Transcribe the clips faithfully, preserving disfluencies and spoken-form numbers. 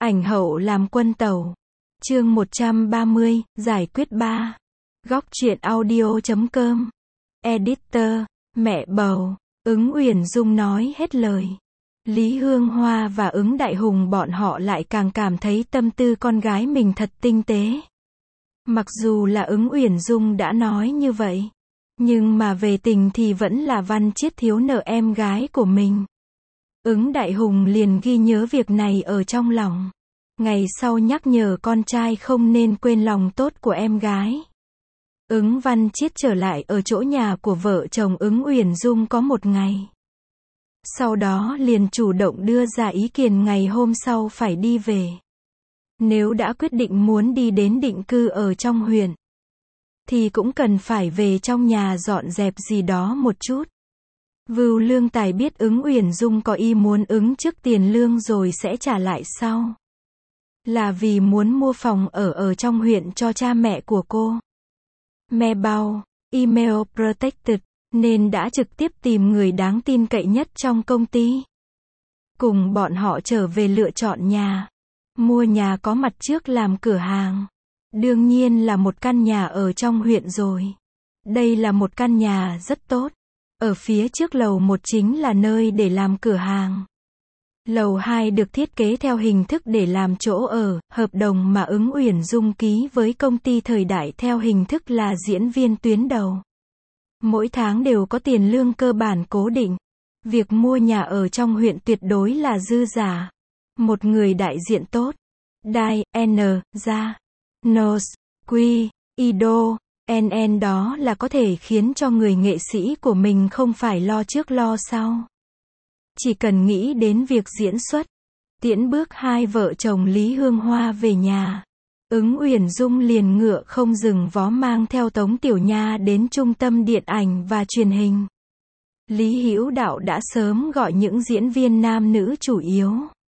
Ảnh hậu làm quân tàu. Chương một trăm ba mươi, giải quyết ba. Góc truyện audio chấm com. Editor, mẹ bầu. Ứng Uyển Dung nói hết lời. Lý Hương Hoa và Ứng Đại Hùng bọn họ lại càng cảm thấy tâm tư con gái mình thật tinh tế. Mặc dù là Ứng Uyển Dung đã nói như vậy, nhưng mà về tình thì vẫn là Văn Chiết thiếu nợ em gái của mình. Ứng Đại Hùng liền ghi nhớ việc này ở trong lòng. Ngày sau nhắc nhở con trai không nên quên lòng tốt của em gái. Ứng Văn Chiết trở lại ở chỗ nhà của vợ chồng Ứng Uyển Dung có một ngày. Sau đó liền chủ động đưa ra ý kiến ngày hôm sau phải đi về. Nếu đã quyết định muốn đi đến định cư ở trong huyện, thì cũng cần phải về trong nhà dọn dẹp gì đó một chút. Vưu Lương Tài biết Ứng Uyển Dung có ý muốn ứng trước tiền lương rồi sẽ trả lại sau. Là vì muốn mua phòng ở ở trong huyện cho cha mẹ của cô. Mailbox, email protected, nên đã trực tiếp tìm người đáng tin cậy nhất trong công ty. Cùng bọn họ trở về lựa chọn nhà. Mua nhà có mặt trước làm cửa hàng. Đương nhiên là một căn nhà ở trong huyện rồi. Đây là một căn nhà rất tốt. Ở phía trước lầu một chính là nơi để làm cửa hàng. Lầu hai được thiết kế theo hình thức để làm chỗ ở, hợp đồng mà Ứng Uyển Dung ký với công ty Thời Đại theo hình thức là diễn viên tuyến đầu. Mỗi tháng đều có tiền lương cơ bản cố định. Việc mua nhà ở trong huyện tuyệt đối là dư giả. Một người đại diện tốt. Đai, N, Gia, Nos, Quy, Ido, en en đó là có thể khiến cho người nghệ sĩ của mình không phải lo trước lo sau. Chỉ cần nghĩ đến việc diễn xuất. Tiễn bước hai vợ chồng Lý Hương Hoa về nhà. Ứng Uyển Dung liền ngựa không dừng vó mang theo Tống Tiểu Nha đến trung tâm điện ảnh và truyền hình. Lý Hữu Đạo đã sớm gọi những diễn viên nam nữ chủ yếu,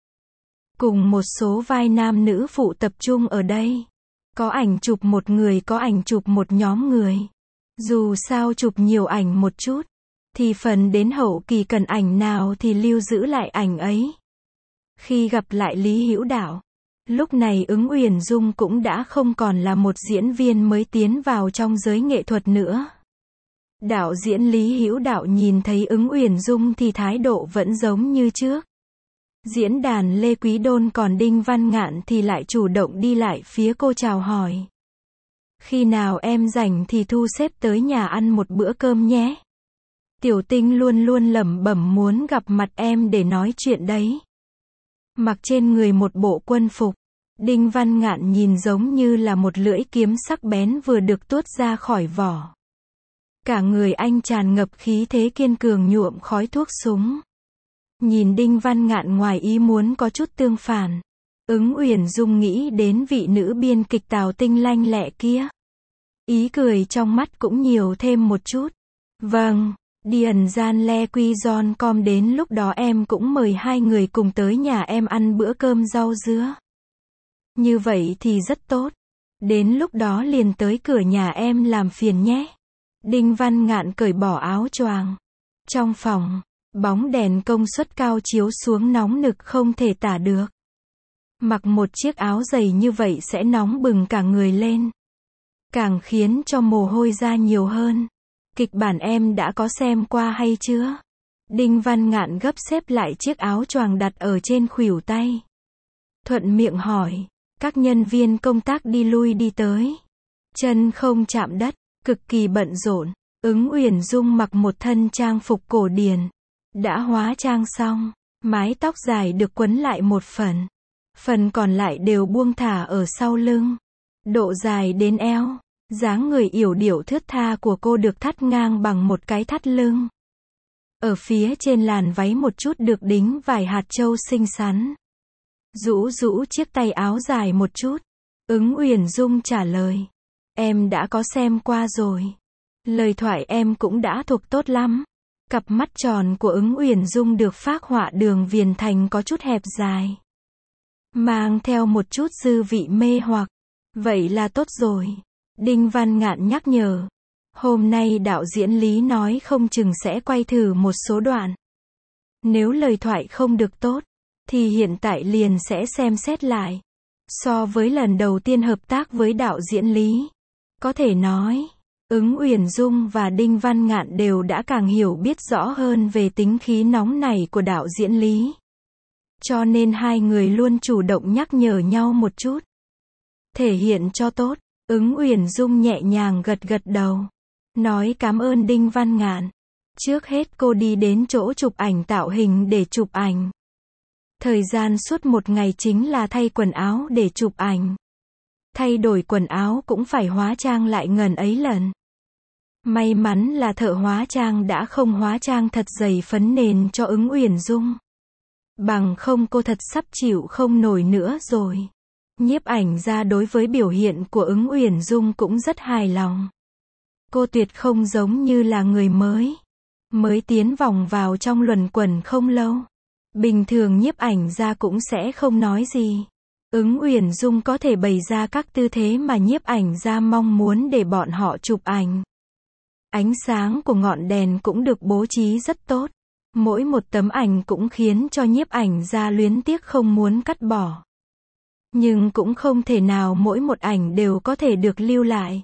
cùng một số vai nam nữ phụ tập trung ở đây. Có ảnh chụp một người, có ảnh chụp một nhóm người. Dù sao chụp nhiều ảnh một chút, thì phần đến hậu kỳ cần ảnh nào thì lưu giữ lại ảnh ấy. Khi gặp lại Lý Hữu Đạo, lúc này Ứng Uyển Dung cũng đã không còn là một diễn viên mới tiến vào trong giới nghệ thuật nữa. Đạo diễn Lý Hữu Đạo nhìn thấy Ứng Uyển Dung thì thái độ vẫn giống như trước. Diễn đàn Lê Quý Đôn còn Đinh Văn Ngạn thì lại chủ động đi lại phía cô chào hỏi. Khi nào em rảnh thì thu xếp tới nhà ăn một bữa cơm nhé. Tiểu Tinh luôn luôn lẩm bẩm muốn gặp mặt em để nói chuyện đấy. Mặc trên người một bộ quân phục, Đinh Văn Ngạn nhìn giống như là một lưỡi kiếm sắc bén vừa được tuốt ra khỏi vỏ. Cả người anh tràn ngập khí thế kiên cường nhuộm khói thuốc súng. Nhìn Đinh Văn Ngạn ngoài ý muốn có chút tương phản. Ứng Uyển Dung nghĩ đến vị nữ biên kịch Tào Tinh lanh lẹ kia. Ý cười trong mắt cũng nhiều thêm một chút. Vâng, Điền Gian Le Quy Giòn Com đến lúc đó em cũng mời hai người cùng tới nhà em ăn bữa cơm rau dứa. Như vậy thì rất tốt. Đến lúc đó liền tới cửa nhà em làm phiền nhé. Đinh Văn Ngạn cởi bỏ áo choàng. Trong phòng, bóng đèn công suất cao chiếu xuống nóng nực không thể tả được. Mặc một chiếc áo dày như vậy sẽ nóng bừng cả người lên. Càng khiến cho mồ hôi ra nhiều hơn. Kịch bản em đã có xem qua hay chưa? Đinh Văn Ngạn gấp xếp lại chiếc áo choàng đặt ở trên khuỷu tay. Thuận miệng hỏi. Các nhân viên công tác đi lui đi tới. Chân không chạm đất, cực kỳ bận rộn. Ứng Uyển Dung mặc một thân trang phục cổ điển. Đã hóa trang xong, mái tóc dài được quấn lại một phần. Phần còn lại đều buông thả ở sau lưng. Độ dài đến eo. Dáng người yểu điệu thướt tha của cô được thắt ngang bằng một cái thắt lưng. Ở phía trên làn váy một chút được đính vài hạt châu xinh xắn. Rũ rũ chiếc tay áo dài một chút. Ứng Uyển Dung trả lời. Em đã có xem qua rồi. Lời thoại em cũng đã thuộc tốt lắm. Cặp mắt tròn của Ứng Uyển Dung được phác họa đường viền thành có chút hẹp dài. Mang theo một chút dư vị mê hoặc. Vậy là tốt rồi. Đinh Văn Ngạn nhắc nhở. Hôm nay đạo diễn Lý nói không chừng sẽ quay thử một số đoạn. Nếu lời thoại không được tốt, thì hiện tại liền sẽ xem xét lại. So với lần đầu tiên hợp tác với đạo diễn Lý, có thể nói, Ứng Uyển Dung và Đinh Văn Ngạn đều đã càng hiểu biết rõ hơn về tính khí nóng nảy của đạo diễn Lý. Cho nên hai người luôn chủ động nhắc nhở nhau một chút. Thể hiện cho tốt, Ứng Uyển Dung nhẹ nhàng gật gật đầu, nói cảm ơn Đinh Văn Ngạn. Trước hết cô đi đến chỗ chụp ảnh tạo hình để chụp ảnh. Thời gian suốt một ngày chính là thay quần áo để chụp ảnh. Thay đổi quần áo cũng phải hóa trang lại ngần ấy lần. May mắn là thợ hóa trang đã không hóa trang thật dày phấn nền cho Ứng Uyển Dung. Bằng không cô thật sắp chịu không nổi nữa rồi. Nhiếp ảnh gia đối với biểu hiện của Ứng Uyển Dung cũng rất hài lòng. Cô tuyệt không giống như là người mới. Mới tiến vòng vào trong luẩn quẩn không lâu. Bình thường nhiếp ảnh gia cũng sẽ không nói gì. Ứng Uyển Dung có thể bày ra các tư thế mà nhiếp ảnh gia mong muốn để bọn họ chụp ảnh. Ánh sáng của ngọn đèn cũng được bố trí rất tốt. Mỗi một tấm ảnh cũng khiến cho nhiếp ảnh gia luyến tiếc không muốn cắt bỏ. Nhưng cũng không thể nào mỗi một ảnh đều có thể được lưu lại.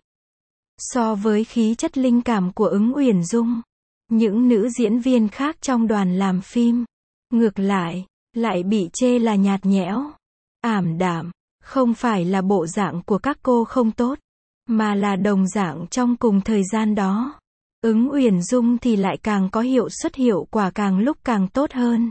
So với khí chất linh cảm của Ứng Uyển Dung, những nữ diễn viên khác trong đoàn làm phim, ngược lại, lại bị chê là nhạt nhẽo, ảm đạm. Không phải là bộ dạng của các cô không tốt, mà là đồng dạng trong cùng thời gian đó. Ứng Uyển Dung thì lại càng có hiệu suất hiệu quả càng lúc càng tốt hơn.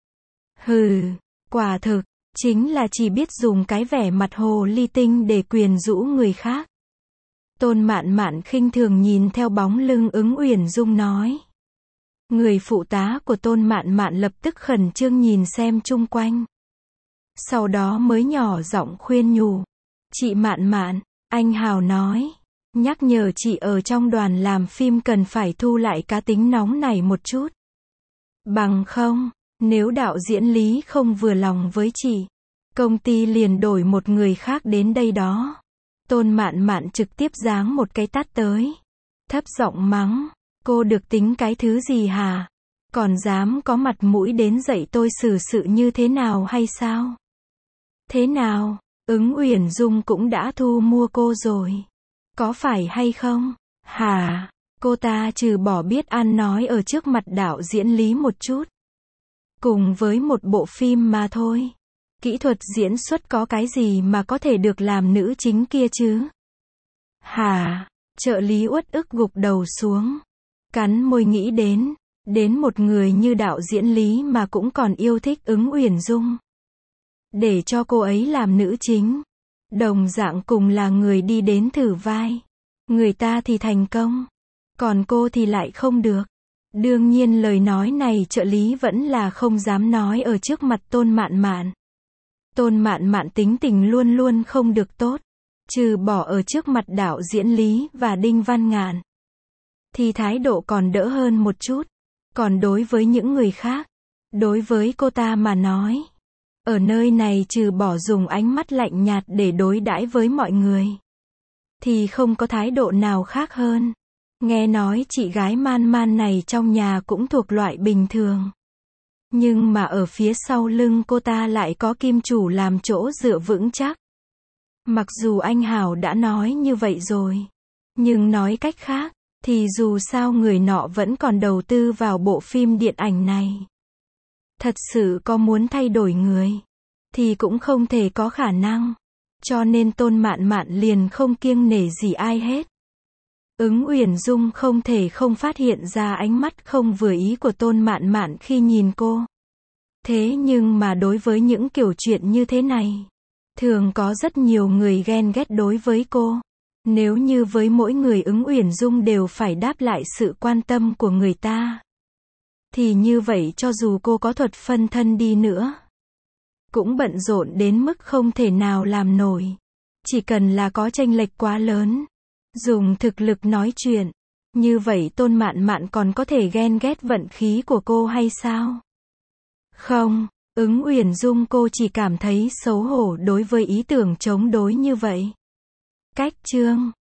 Hừ, quả thực, chính là chỉ biết dùng cái vẻ mặt hồ ly tinh để quyến rũ người khác. Tôn Mạn Mạn khinh thường nhìn theo bóng lưng Ứng Uyển Dung nói. Người phụ tá của Tôn Mạn Mạn lập tức khẩn trương nhìn xem chung quanh. Sau đó mới nhỏ giọng khuyên nhủ. Chị Mạn Mạn, anh Hào nói, nhắc nhở chị ở trong đoàn làm phim cần phải thu lại cá tính nóng này một chút. Bằng không, nếu đạo diễn Lý không vừa lòng với chị, công ty liền đổi một người khác đến đây đó. Tôn Mạn Mạn trực tiếp giáng một cái tát tới. Thấp giọng mắng, cô được tính cái thứ gì hả? Còn dám có mặt mũi đến dạy tôi xử sự như thế nào hay sao? Thế nào, Ứng Uyển Dung cũng đã thu mua cô rồi. Có phải hay không? Hả? Cô ta trừ bỏ biết ăn nói ở trước mặt đạo diễn Lý một chút. Cùng với một bộ phim mà thôi. Kỹ thuật diễn xuất có cái gì mà có thể được làm nữ chính kia chứ? Hả? Trợ lý uất ức gục đầu xuống. Cắn môi nghĩ đến. Đến một người như đạo diễn Lý mà cũng còn yêu thích Ứng Uyển Dung. Để cho cô ấy làm nữ chính. Đồng dạng cùng là người đi đến thử vai. Người ta thì thành công. Còn cô thì lại không được. Đương nhiên lời nói này trợ lý vẫn là không dám nói ở trước mặt Tôn Mạn Mạn. Tôn Mạn Mạn tính tình luôn luôn không được tốt. Trừ bỏ ở trước mặt đạo diễn Lý và Đinh Văn Ngạn, thì thái độ còn đỡ hơn một chút. Còn đối với những người khác, đối với cô ta mà nói, ở nơi này trừ bỏ dùng ánh mắt lạnh nhạt để đối đãi với mọi người, thì không có thái độ nào khác hơn. Nghe nói chị gái Man Man này trong nhà cũng thuộc loại bình thường. Nhưng mà ở phía sau lưng cô ta lại có kim chủ làm chỗ dựa vững chắc. Mặc dù anh Hảo đã nói như vậy rồi, nhưng nói cách khác, thì dù sao người nọ vẫn còn đầu tư vào bộ phim điện ảnh này. Thật sự có muốn thay đổi người, thì cũng không thể có khả năng. Cho nên Tôn Mạn Mạn liền không kiêng nể gì ai hết. Ứng Uyển Dung không thể không phát hiện ra ánh mắt không vừa ý của Tôn Mạn Mạn khi nhìn cô. Thế nhưng mà đối với những kiểu chuyện như thế này, thường có rất nhiều người ghen ghét đối với cô. Nếu như với mỗi người Ứng Uyển Dung đều phải đáp lại sự quan tâm của người ta, thì như vậy cho dù cô có thuật phân thân đi nữa, cũng bận rộn đến mức không thể nào làm nổi. Chỉ cần là có chênh lệch quá lớn, dùng thực lực nói chuyện, như vậy Tôn Mạn Mạn còn có thể ghen ghét vận khí của cô hay sao? Không, Ứng Uyển Dung cô chỉ cảm thấy xấu hổ đối với ý tưởng chống đối như vậy. Cách chương